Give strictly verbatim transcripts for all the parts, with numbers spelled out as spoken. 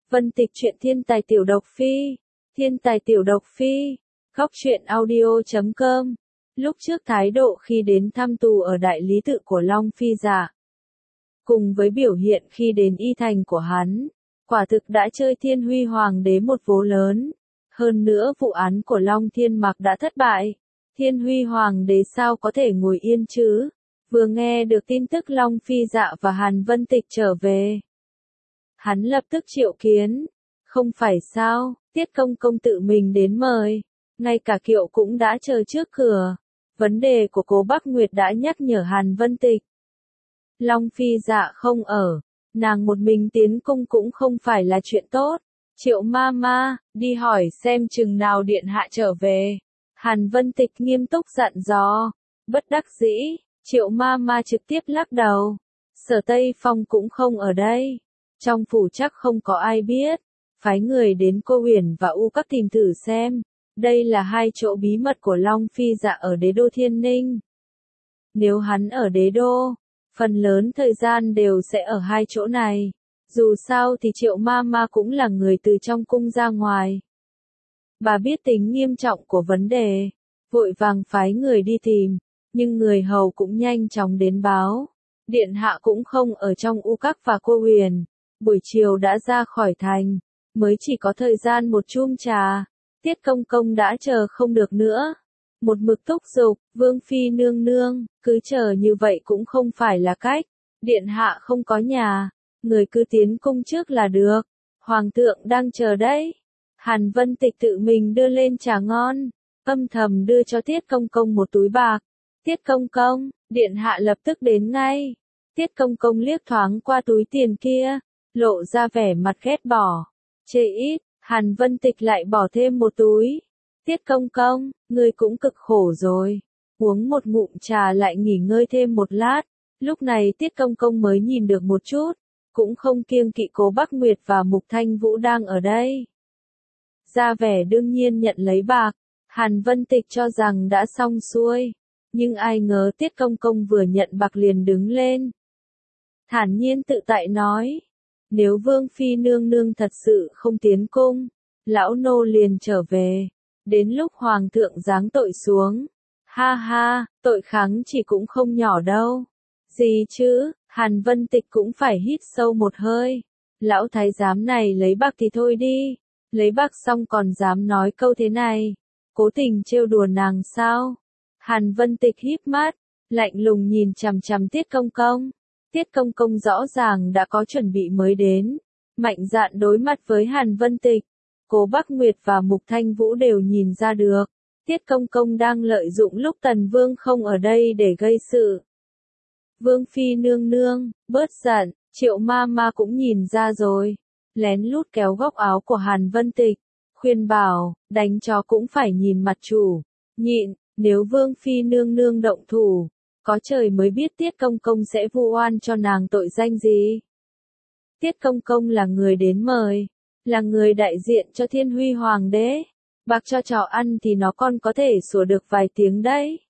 Vân Tịch truyện thiên tài tiểu độc phi, thiên tài tiểu độc phi, góc truyện audio chấm com. Lúc trước thái độ khi đến thăm tù ở đại lý tự của Long Phi Dạ, cùng với biểu hiện khi đến y thành của hắn, quả thực đã chơi Thiên Huy Hoàng đế một vố lớn. Hơn nữa vụ án của Long Thiên Mặc đã thất bại, Thiên Huy Hoàng đế sao có thể ngồi yên chứ? Vừa nghe được tin tức Long Phi Dạ và Hàn Vân Tịch trở về, hắn lập tức triệu kiến. Không phải sao, Tiết Công Công tự mình đến mời, ngay cả Kiệu cũng đã chờ trước cửa. Vấn đề của Cố Bắc Nguyệt đã nhắc nhở Hàn Vân Tịch. Long Phi Dạ không ở, nàng một mình tiến cung cũng không phải là chuyện tốt. Triệu ma ma, đi hỏi xem chừng nào điện hạ trở về. Hàn Vân Tịch nghiêm túc dặn dò. Bất đắc dĩ, Triệu ma ma trực tiếp lắc đầu. Sở Tây Phong cũng không ở đây. Trong phủ chắc không có ai biết. Phái người đến Cô Huyền và U Các tìm thử xem. Đây là hai chỗ bí mật của Long Phi Dạ ở đế đô Thiên Ninh. Nếu hắn ở đế đô, phần lớn thời gian đều sẽ ở hai chỗ này. Dù sao thì Triệu ma ma cũng là người từ trong cung ra ngoài. Bà biết tính nghiêm trọng của vấn đề, vội vàng phái người đi tìm, nhưng người hầu cũng nhanh chóng đến báo. Điện hạ cũng không ở trong U Các và Cô Huyền, buổi chiều đã ra khỏi thành, mới chỉ có thời gian một chum trà. Tiết Công Công đã chờ không được nữa. Một mực thúc giục, Vương Phi nương nương, cứ chờ như vậy cũng không phải là cách. Điện hạ không có nhà, người cứ tiến cung trước là được. Hoàng thượng đang chờ đấy. Hàn Vân Tịch tự mình đưa lên trà ngon, âm thầm đưa cho Tiết Công Công một túi bạc. Tiết Công Công, điện hạ lập tức đến ngay. Tiết Công Công liếc thoáng qua túi tiền kia, lộ ra vẻ mặt ghét bỏ. Chê ít, Hàn Vân Tịch lại bỏ thêm một túi. Tiết Công Công, ngươi cũng cực khổ rồi. Uống một ngụm trà lại nghỉ ngơi thêm một lát. Lúc này Tiết Công Công mới nhìn được một chút, cũng không kiêng kỵ Cố Bắc Nguyệt và Mục Thanh Vũ đang ở đây. Ra vẻ đương nhiên nhận lấy bạc, Hàn Vân Tịch cho rằng đã xong xuôi. Nhưng ai ngờ Tiết Công Công vừa nhận bạc liền đứng lên. Thản nhiên tự tại nói. Nếu Vương Phi nương nương thật sự không tiến cung, lão nô liền trở về. Đến lúc Hoàng thượng giáng tội xuống. Ha ha, tội kháng chỉ cũng không nhỏ đâu. Gì chứ, Hàn Vân Tịch cũng phải hít sâu một hơi. Lão thái giám này lấy bạc thì thôi đi. Lấy bạc xong còn dám nói câu thế này. Cố tình trêu đùa nàng sao? Hàn Vân Tịch híp mắt, lạnh lùng nhìn chằm chằm Tiết Công Công. Tiết Công Công rõ ràng đã có chuẩn bị mới đến. Mạnh dạn đối mặt với Hàn Vân Tịch. Cố Bắc Nguyệt và Mục Thanh Vũ đều nhìn ra được. Tiết Công Công đang lợi dụng lúc Tần Vương không ở đây để gây sự. Vương Phi nương nương, bớt giận, Triệu ma ma cũng nhìn ra rồi. Lén lút kéo góc áo của Hàn Vân Tịch. Khuyên bảo, đánh chó cũng phải nhìn mặt chủ. Nhịn, nếu Vương Phi nương nương động thủ, có trời mới biết Tiết Công Công sẽ vu oan cho nàng tội danh gì. Tiết Công Công là người đến mời, là người đại diện cho Thiên Huy Hoàng đế. Bạc cho chó ăn thì nó còn có thể sủa được vài tiếng đấy.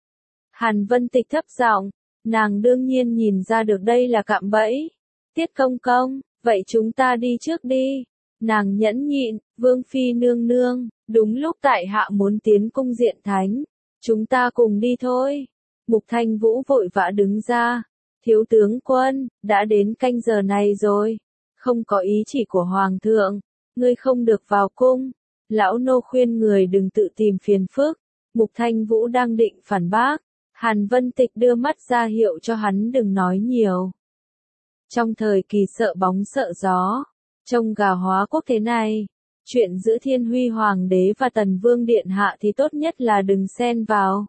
Hàn Vân Tịch thấp giọng, nàng đương nhiên nhìn ra được đây là cạm bẫy. Tiết Công Công, vậy chúng ta đi trước đi. Nàng nhẫn nhịn, Vương Phi nương nương, đúng lúc tại hạ muốn tiến cung diện thánh. Chúng ta cùng đi thôi. Mục Thanh Vũ vội vã đứng ra. Thiếu tướng quân, đã đến canh giờ này rồi. Không có ý chỉ của Hoàng thượng. Ngươi không được vào cung. Lão nô khuyên người đừng tự tìm phiền phức. Mục Thanh Vũ đang định phản bác. Hàn Vân Tịch đưa mắt ra hiệu cho hắn đừng nói nhiều. Trong thời kỳ sợ bóng sợ gió, trông gà hóa quốc thế này, chuyện giữa Thiên Huy Hoàng đế và Tần Vương Điện Hạ thì tốt nhất là đừng xen vào.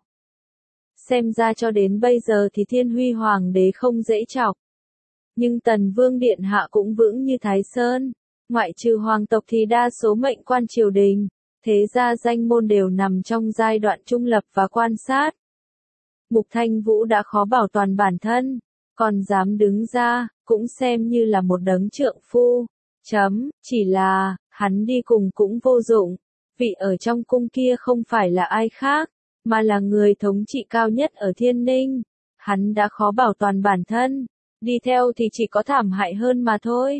Xem ra cho đến bây giờ thì Thiên Huy Hoàng đế không dễ chọc. Nhưng Tần Vương Điện Hạ cũng vững như Thái Sơn. Ngoại trừ hoàng tộc thì đa số mệnh quan triều đình, thế gia danh môn đều nằm trong giai đoạn trung lập và quan sát. Mục Thanh Vũ đã khó bảo toàn bản thân, còn dám đứng ra, cũng xem như là một đấng trượng phu. Chấm, chỉ là, hắn đi cùng cũng vô dụng. Vị ở trong cung kia không phải là ai khác, mà là người thống trị cao nhất ở Thiên Ninh. Hắn đã khó bảo toàn bản thân, đi theo thì chỉ có thảm hại hơn mà thôi.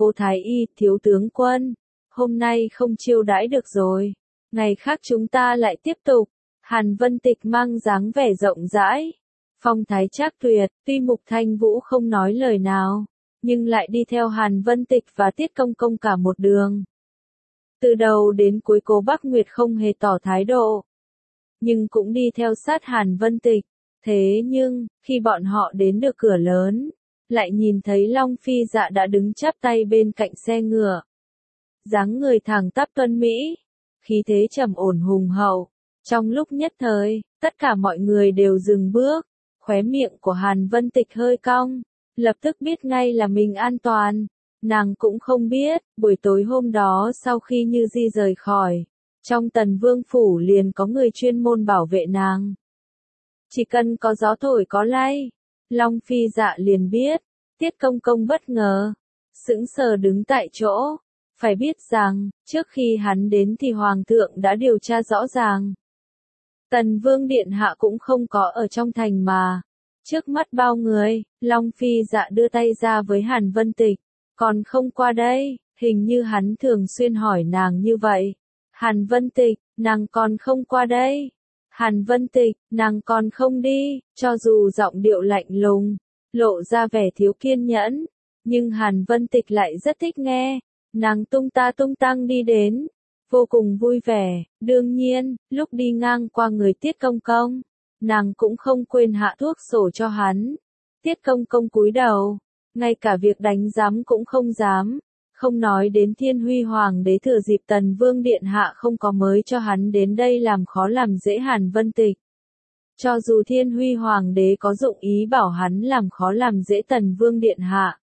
Cố Thái Y, thiếu tướng quân, hôm nay không chiêu đãi được rồi, ngày khác chúng ta lại tiếp tục. Hàn Vân Tịch mang dáng vẻ rộng rãi, phong thái trác tuyệt, tuy Mục Thanh Vũ không nói lời nào, nhưng lại đi theo Hàn Vân Tịch và Tiết Công Công cả một đường. Từ đầu đến cuối Cố Bắc Nguyệt không hề tỏ thái độ, nhưng cũng đi theo sát Hàn Vân Tịch. Thế nhưng, khi bọn họ đến được cửa lớn, lại nhìn thấy Long Phi Dạ đã đứng chắp tay bên cạnh xe ngựa. Dáng người thẳng tắp tuấn mỹ, khí thế trầm ổn hùng hậu. Trong lúc nhất thời, tất cả mọi người đều dừng bước, khóe miệng của Hàn Vân Tịch hơi cong, lập tức biết ngay là mình an toàn. Nàng cũng không biết, buổi tối hôm đó sau khi Như Di rời khỏi, trong Tần Vương Phủ liền có người chuyên môn bảo vệ nàng. Chỉ cần có gió thổi có lay, Long Phi Dạ liền biết. Tiết Công Công bất ngờ, sững sờ đứng tại chỗ. Phải biết rằng, trước khi hắn đến thì Hoàng thượng đã điều tra rõ ràng. Tần Vương Điện Hạ cũng không có ở trong thành mà. Trước mắt bao người, Long Phi Dạ đưa tay ra với Hàn Vân Tịch. Còn không qua đây, hình như hắn thường xuyên hỏi nàng như vậy. Hàn Vân Tịch, nàng còn không qua đây. Hàn Vân Tịch, nàng còn không đi, cho dù giọng điệu lạnh lùng, lộ ra vẻ thiếu kiên nhẫn, nhưng Hàn Vân Tịch lại rất thích nghe. Nàng tung ta tung tăng đi đến, vô cùng vui vẻ. Đương nhiên, lúc đi ngang qua người Tiết Công Công, nàng cũng không quên hạ thuốc sổ cho hắn. Tiết Công Công cúi đầu, ngay cả việc đánh giám cũng không dám. Không nói đến Thiên Huy Hoàng đế thừa dịp Tần Vương Điện Hạ không có mới cho hắn đến đây làm khó làm dễ Hàn Vân Tịch. Cho dù Thiên Huy Hoàng đế có dụng ý bảo hắn làm khó làm dễ Tần Vương Điện Hạ,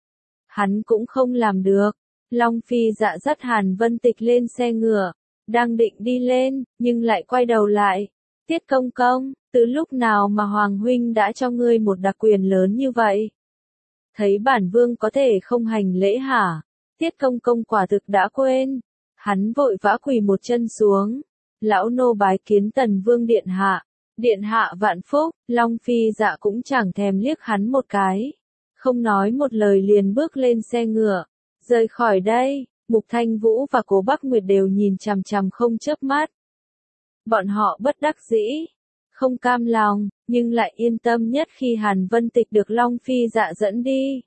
hắn cũng không làm được. Long Phi Dạ dắt Hàn Vân Tịch lên xe ngựa, đang định đi lên, nhưng lại quay đầu lại. Tiết Công Công, từ lúc nào mà Hoàng Huynh đã cho ngươi một đặc quyền lớn như vậy? Thấy bản vương có thể không hành lễ hả? Tiết Công Công quả thực đã quên. Hắn vội vã quỳ một chân xuống. Lão nô bái kiến Tần Vương Điện Hạ. Điện Hạ vạn phúc. Long Phi Dạ cũng chẳng thèm liếc hắn một cái. Không nói một lời liền bước lên xe ngựa. Rời khỏi đây, Mục Thanh Vũ và Cố Bắc Nguyệt đều nhìn chằm chằm không chớp mắt. Bọn họ bất đắc dĩ, không cam lòng, nhưng lại yên tâm nhất khi Hàn Vân Tịch được Long Phi Dạ dẫn đi.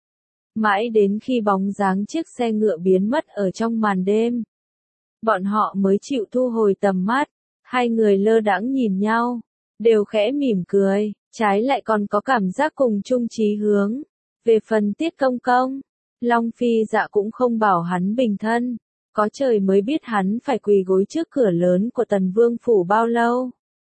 Mãi đến khi bóng dáng chiếc xe ngựa biến mất ở trong màn đêm, bọn họ mới chịu thu hồi tầm mắt. Hai người lơ đãng nhìn nhau, đều khẽ mỉm cười, trái lại còn có cảm giác cùng chung chí hướng. Về phần Tiết Công Công, Long Phi Dạ cũng không bảo hắn bình thân, có trời mới biết hắn phải quỳ gối trước cửa lớn của Tần Vương Phủ bao lâu.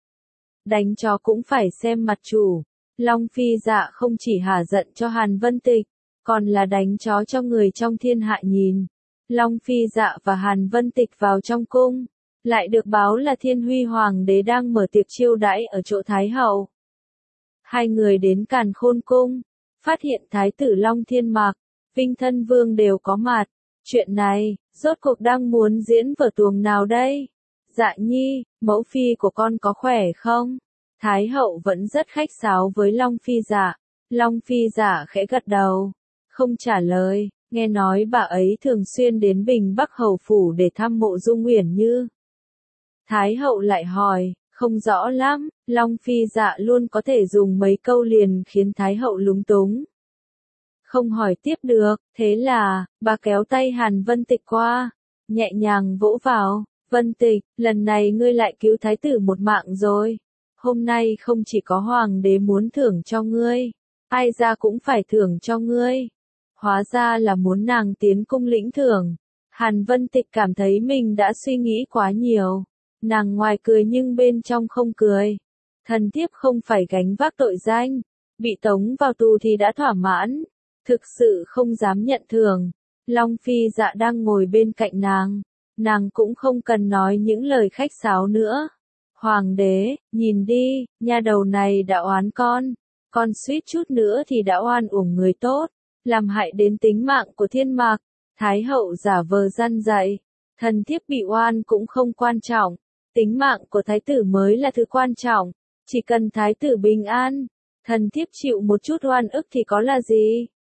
Đánh chó cũng phải xem mặt chủ. Long Phi Dạ không chỉ hả giận cho Hàn Vân Tịch, còn là đánh chó cho người trong thiên hạ nhìn. Long Phi Dạ và Hàn Vân Tịch vào trong cung, lại được báo là Thiên Huy Hoàng đế đang mở tiệc chiêu đãi ở chỗ Thái Hậu. Hai người đến Càn Khôn Cung, phát hiện Thái tử Long Thiên Mạc, Vinh Thân Vương đều có mặt. Chuyện này, rốt cuộc đang muốn diễn vở tuồng nào đây? Dạ nhi, mẫu phi của con có khỏe không? Thái hậu vẫn rất khách sáo với Long Phi Dạ. Long Phi Dạ khẽ gật đầu, không trả lời. Nghe nói bà ấy thường xuyên đến Bình Bắc Hầu Phủ để thăm mộ Dung Uyển Như. Thái hậu lại hỏi, không rõ lắm. Long Phi Dạ luôn có thể dùng mấy câu liền khiến Thái hậu lúng túng. Không hỏi tiếp được, thế là, bà kéo tay Hàn Vân Tịch qua, nhẹ nhàng vỗ vào. Vân Tịch, lần này ngươi lại cứu thái tử một mạng rồi. Hôm nay không chỉ có hoàng đế muốn thưởng cho ngươi, ai ra cũng phải thưởng cho ngươi. Hóa ra là muốn nàng tiến cung lĩnh thưởng. Hàn Vân Tịch cảm thấy mình đã suy nghĩ quá nhiều. Nàng ngoài cười nhưng bên trong không cười. Thần thiếp không phải gánh vác tội danh, bị tống vào tù thì đã thỏa mãn. Thực sự không dám nhận thưởng. Long Phi Dạ đang ngồi bên cạnh nàng. Nàng cũng không cần nói những lời khách sáo nữa. Hoàng đế, nhìn đi, nha đầu này đã oán con. Con suýt chút nữa thì đã oan uổng người tốt, làm hại đến tính mạng của Thiên Mạc. Thái hậu giả vờ răn dạy. Thần thiếp bị oan cũng không quan trọng. Tính mạng của thái tử mới là thứ quan trọng. Chỉ cần thái tử bình an, thần thiếp chịu một chút oan ức thì có là gì.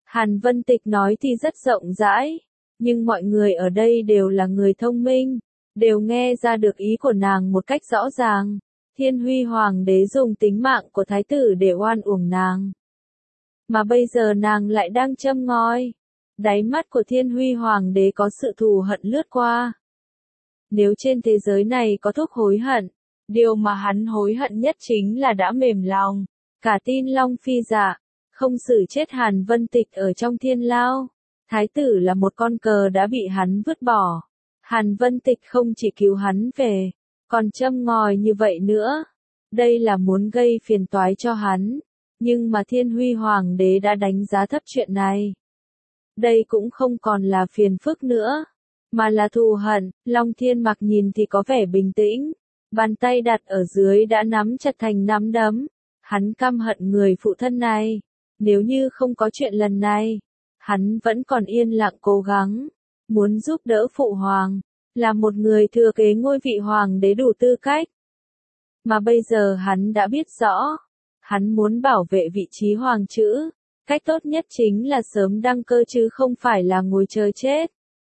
Hàn Vân Tịch nói thì rất rộng rãi, nhưng mọi người ở đây đều là người thông minh, đều nghe ra được ý của nàng một cách rõ ràng. Thiên Huy Hoàng đế dùng tính mạng của thái tử để oan uổng nàng. Mà bây giờ nàng lại đang châm ngòi. Đáy mắt của Thiên Huy Hoàng đế có sự thù hận lướt qua. Nếu trên thế giới này có thuốc hối hận, điều mà hắn hối hận nhất chính là đã mềm lòng, cả tin Long Phi Dạ, không xử chết Hàn Vân Tịch ở trong thiên lao. Thái tử là một con cờ đã bị hắn vứt bỏ. Hàn Vân Tịch không chỉ cứu hắn về, còn châm ngòi như vậy nữa. Đây là muốn gây phiền toái cho hắn. Nhưng mà Thiên Huy Hoàng đế đã đánh giá thấp chuyện này. Đây cũng không còn là phiền phức nữa, mà là thù hận. Long Thiên Mặc nhìn thì có vẻ bình tĩnh, bàn tay đặt ở dưới đã nắm chặt thành nắm đấm. Hắn căm hận người phụ thân này. Nếu như không có chuyện lần này, hắn vẫn còn yên lặng cố gắng, muốn giúp đỡ phụ hoàng, là một người thừa kế ngôi vị hoàng đế đủ tư cách. Mà bây giờ hắn đã biết rõ, hắn muốn bảo vệ vị trí hoàng chữ, cách tốt nhất chính là sớm đăng cơ chứ không phải là ngồi chờ chết.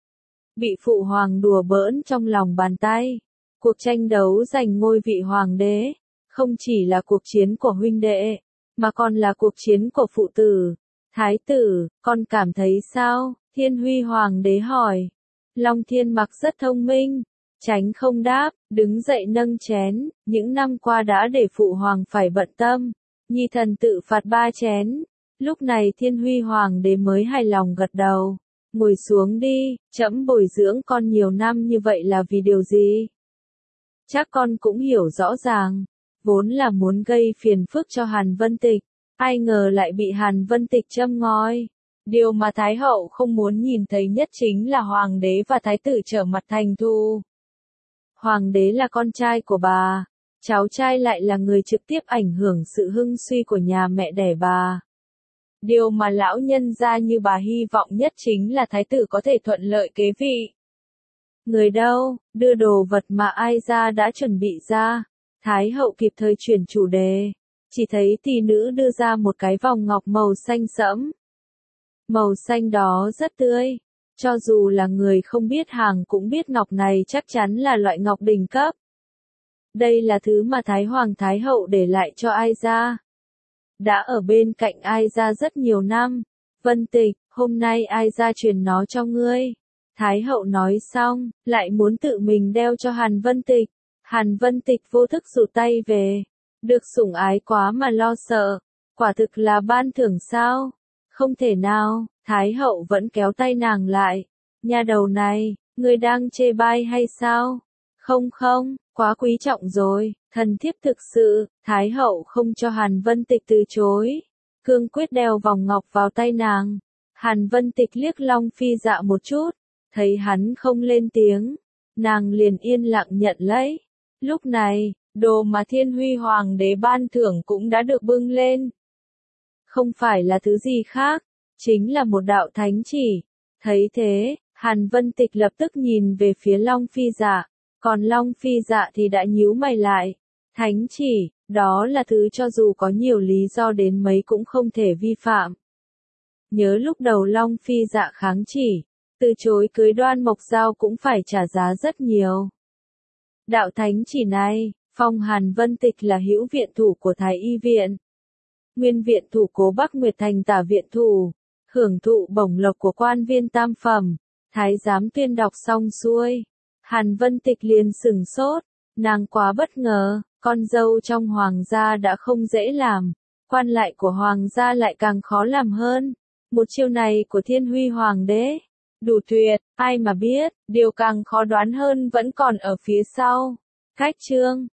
Bị phụ hoàng đùa bỡn trong lòng bàn tay, cuộc tranh đấu giành ngôi vị hoàng đế, không chỉ là cuộc chiến của huynh đệ, mà còn là cuộc chiến của phụ tử. Thái tử, con cảm thấy sao? Thiên Huy Hoàng đế hỏi. Long Thiên Mặc rất thông minh, tránh không đáp, đứng dậy nâng chén. Những năm qua đã để phụ hoàng phải bận tâm, nhi thần tự phạt ba chén. Lúc này Thiên Huy Hoàng đế mới hài lòng gật đầu. Ngồi xuống đi, trẫm bồi dưỡng con nhiều năm như vậy là vì điều gì? Chắc con cũng hiểu rõ ràng, vốn là muốn gây phiền phức cho Hàn Vân Tịch. Ai ngờ lại bị Hàn Vân Tịch châm ngòi. Điều mà Thái hậu không muốn nhìn thấy nhất chính là hoàng đế và thái tử trở mặt thành thù. Hoàng đế là con trai của bà, cháu trai lại là người trực tiếp ảnh hưởng sự hưng suy của nhà mẹ đẻ bà. Điều mà lão nhân gia như bà hy vọng nhất chính là thái tử có thể thuận lợi kế vị. Người đâu, đưa đồ vật mà ai ra đã chuẩn bị ra. Thái hậu kịp thời chuyển chủ đề. Chỉ thấy tỷ nữ đưa ra một cái vòng ngọc màu xanh sẫm. Màu xanh đó rất tươi. Cho dù là người không biết hàng cũng biết ngọc này chắc chắn là loại ngọc đỉnh cấp. Đây là thứ mà Thái Hoàng Thái Hậu để lại cho Ai Gia. Đã ở bên cạnh Ai Gia rất nhiều năm. Vân Tịch, hôm nay Ai Gia truyền nó cho ngươi. Thái Hậu nói xong, lại muốn tự mình đeo cho Hàn Vân Tịch. Hàn Vân Tịch vô thức rụt tay về. Được sủng ái quá mà lo sợ. Quả thực là ban thưởng sao? Không thể nào, Thái hậu vẫn kéo tay nàng lại. Nhà đầu này, ngươi đang chê bai hay sao? Không không, quá quý trọng rồi, thần thiếp thực sự. Thái hậu không cho Hàn Vân Tịch từ chối. Cương quyết đeo vòng ngọc vào tay nàng. Hàn Vân Tịch liếc Long Phi Dạ một chút. Thấy hắn không lên tiếng. Nàng liền yên lặng nhận lấy. Lúc này, đồ mà Thiên Huy Hoàng đế ban thưởng cũng đã được bưng lên. Không phải là thứ gì khác, chính là một đạo thánh chỉ. Thấy thế, Hàn Vân Tịch lập tức nhìn về phía Long Phi Dạ, còn Long Phi Dạ thì đã nhíu mày lại. Thánh chỉ, đó là thứ cho dù có nhiều lý do đến mấy cũng không thể vi phạm. Nhớ lúc đầu Long Phi Dạ kháng chỉ, từ chối cưới Đoan Mộc Giao cũng phải trả giá rất nhiều. Đạo thánh chỉ này, phong Hàn Vân Tịch là hữu viện thủ của Thái Y Viện. Nguyên viện thủ Cố Bắc Nguyệt thành tả viện thủ, hưởng thụ bổng lộc của quan viên tam phẩm. Thái giám tuyên đọc xong xuôi, Hàn Vân Tịch liền sửng sốt, nàng quá bất ngờ, con dâu trong hoàng gia đã không dễ làm, quan lại của hoàng gia lại càng khó làm hơn. Một chiêu này của Thiên Huy Hoàng đế, đủ tuyệt, ai mà biết, điều càng khó đoán hơn vẫn còn ở phía sau. Cách chương